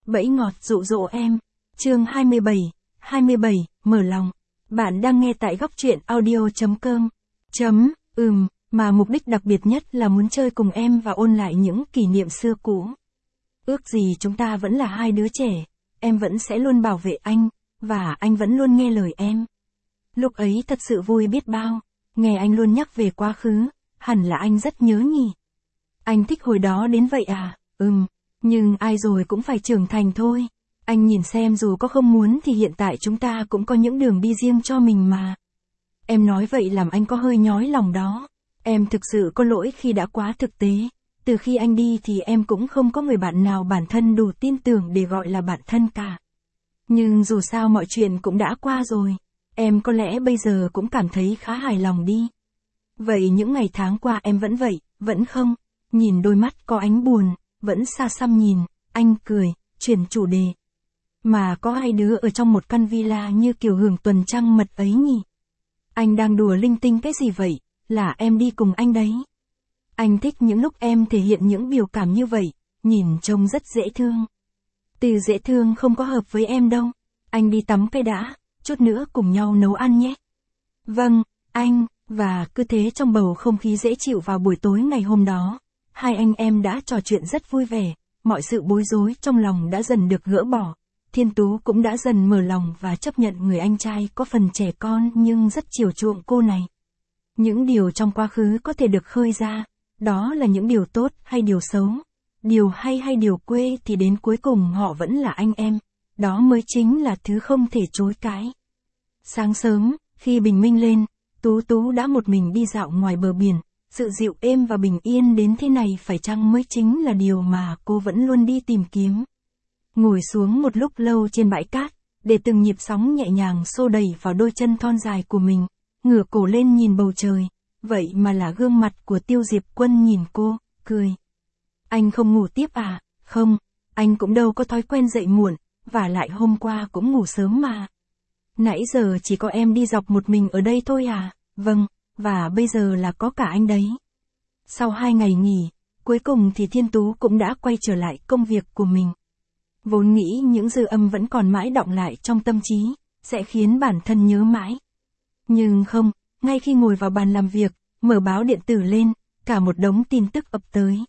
Bẫy ngọt dụ dỗ em. Chương 27, mở lòng. Bạn đang nghe tại góc truyện audio.com. Mà mục đích đặc biệt nhất là muốn chơi cùng em và ôn lại những kỷ niệm xưa cũ. Ước gì chúng ta vẫn là hai đứa trẻ, em vẫn sẽ luôn bảo vệ anh, và anh vẫn luôn nghe lời em. Lúc ấy thật sự vui biết bao, nghe anh luôn nhắc về quá khứ, hẳn là anh rất nhớ nhỉ. Anh thích hồi đó đến vậy à? Nhưng ai rồi cũng phải trưởng thành thôi. Anh nhìn xem dù có không muốn thì hiện tại chúng ta cũng có những đường đi riêng cho mình mà. Em nói vậy làm anh có hơi nhói lòng đó. Em thực sự có lỗi khi đã quá thực tế. Từ khi anh đi thì em cũng không có người bạn nào bản thân đủ tin tưởng để gọi là bạn thân cả. Nhưng dù sao mọi chuyện cũng đã qua rồi. Em có lẽ bây giờ cũng cảm thấy khá hài lòng đi. Vậy những ngày tháng qua em vẫn vậy, vẫn không? Nhìn đôi mắt có ánh buồn, vẫn xa xăm nhìn, anh cười, chuyển chủ đề. Mà có hai đứa ở trong một căn villa như kiểu hưởng tuần trăng mật ấy nhỉ? Anh đang đùa linh tinh cái gì vậy? Là em đi cùng anh đấy. Anh thích những lúc em thể hiện những biểu cảm như vậy, nhìn trông rất dễ thương. Từ dễ thương không có hợp với em đâu. Anh đi tắm cái đã, chút nữa cùng nhau nấu ăn nhé. Vâng, anh, và cứ thế trong bầu không khí dễ chịu vào buổi tối ngày hôm đó. Hai anh em đã trò chuyện rất vui vẻ, mọi sự bối rối trong lòng đã dần được gỡ bỏ. Thiên Tú cũng đã dần mở lòng và chấp nhận người anh trai có phần trẻ con nhưng rất chiều chuộng cô này. Những điều trong quá khứ có thể được khơi ra, đó là những điều tốt hay điều xấu, điều hay hay điều quê thì đến cuối cùng họ vẫn là anh em, đó mới chính là thứ không thể chối cãi. Sáng sớm, khi bình minh lên, Tú đã một mình đi dạo ngoài bờ biển, sự dịu êm và bình yên đến thế này phải chăng mới chính là điều mà cô vẫn luôn đi tìm kiếm. Ngồi xuống một lúc lâu trên bãi cát, để từng nhịp sóng nhẹ nhàng xô đẩy vào đôi chân thon dài của mình, ngửa cổ lên nhìn bầu trời, vậy mà là gương mặt của Tiêu Diệp Quân nhìn cô, cười. Anh không ngủ tiếp à? Không, anh cũng đâu có thói quen dậy muộn, và lại hôm qua cũng ngủ sớm mà. Nãy giờ chỉ có em đi dọc một mình ở đây thôi à? Vâng, và bây giờ là có cả anh đấy. Sau 2 ngày nghỉ, cuối cùng thì Thiên Tú cũng đã quay trở lại công việc của mình. Vốn nghĩ những dư âm vẫn còn mãi đọng lại trong tâm trí, sẽ khiến bản thân nhớ mãi. Nhưng không, ngay khi ngồi vào bàn làm việc, mở báo điện tử lên, cả một đống tin tức ập tới.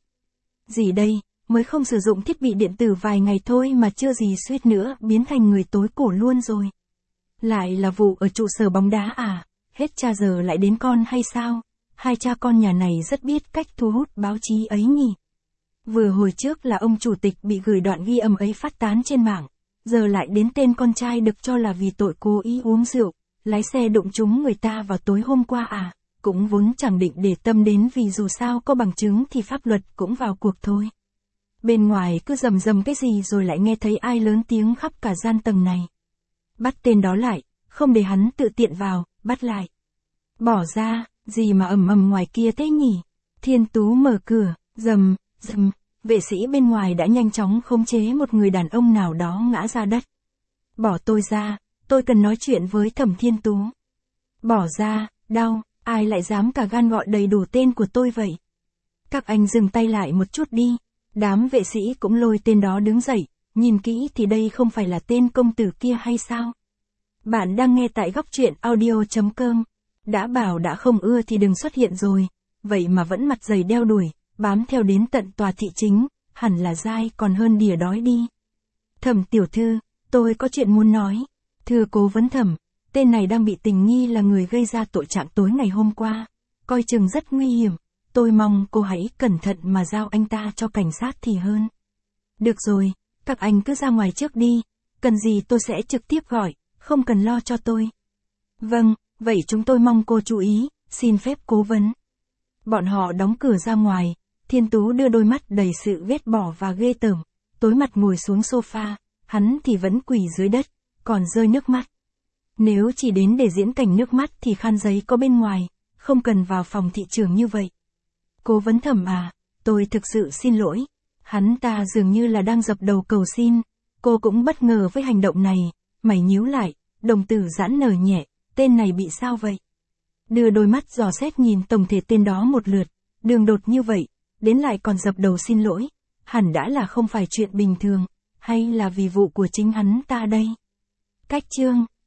Gì đây, mới không sử dụng thiết bị điện tử vài ngày thôi mà chưa gì suýt nữa biến thành người tối cổ luôn rồi. Lại là vụ ở trụ sở bóng đá à? Hết cha giờ lại đến con hay sao? Hai cha con nhà này rất biết cách thu hút báo chí ấy nhỉ. Vừa hồi trước là ông chủ tịch bị gửi đoạn ghi âm ấy phát tán trên mạng, giờ lại đến tên con trai được cho là vì tội cố ý uống rượu, lái xe đụng trúng người ta vào tối hôm qua à, cũng vốn chẳng định để tâm đến vì dù sao có bằng chứng thì pháp luật cũng vào cuộc thôi. Bên ngoài cứ rầm rầm cái gì rồi lại nghe thấy ai lớn tiếng khắp cả gian tầng này. Bắt tên đó lại, không để hắn tự tiện vào, bắt lại. Bỏ ra, gì mà ầm ầm ngoài kia thế nhỉ? Thiên Tú mở cửa, rầm, vệ sĩ bên ngoài đã nhanh chóng khống chế một người đàn ông nào đó ngã ra đất. Bỏ tôi ra, tôi cần nói chuyện với Thẩm Thiên Tú. Bỏ ra, đau, ai lại dám cả gan gọi đầy đủ tên của tôi vậy? Các anh dừng tay lại một chút đi. Đám vệ sĩ cũng lôi tên đó đứng dậy, nhìn kỹ thì đây không phải là tên công tử kia hay sao? Bạn đang nghe tại góc truyện audio.com. Đã bảo đã không ưa thì đừng xuất hiện rồi, vậy mà vẫn mặt dày đeo đuổi, bám theo đến tận tòa thị chính, hẳn là dai còn hơn đỉa đói đi. Thẩm tiểu thư, tôi có chuyện muốn nói. Thưa cố vấn Thẩm, tên này đang bị tình nghi là người gây ra tội trạng tối ngày hôm qua, coi chừng rất nguy hiểm, tôi mong cô hãy cẩn thận mà giao anh ta cho cảnh sát thì hơn. Được rồi, các anh cứ ra ngoài trước đi, cần gì tôi sẽ trực tiếp gọi, không cần lo cho tôi. Vâng, vậy chúng tôi mong cô chú ý, xin phép cố vấn. Bọn họ đóng cửa ra ngoài, Thiên Tú đưa đôi mắt đầy sự ghét bỏ và ghê tởm, tối mặt ngồi xuống sofa, hắn thì vẫn quỳ dưới đất, còn rơi nước mắt. Nếu chỉ đến để diễn cảnh nước mắt thì khăn giấy có bên ngoài, không cần vào phòng thị trường như vậy. Cố vấn Thẩm à, tôi thực sự xin lỗi. Hắn ta dường như là đang dập đầu cầu xin, cô cũng bất ngờ với hành động này, mày nhíu lại, đồng tử giãn nở nhẹ, tên này bị sao vậy? Đưa đôi mắt dò xét nhìn tổng thể tên đó một lượt, đường đột như vậy, đến lại còn dập đầu xin lỗi, hẳn đã là không phải chuyện bình thường, hay là vì vụ của chính hắn ta đây? Cách chương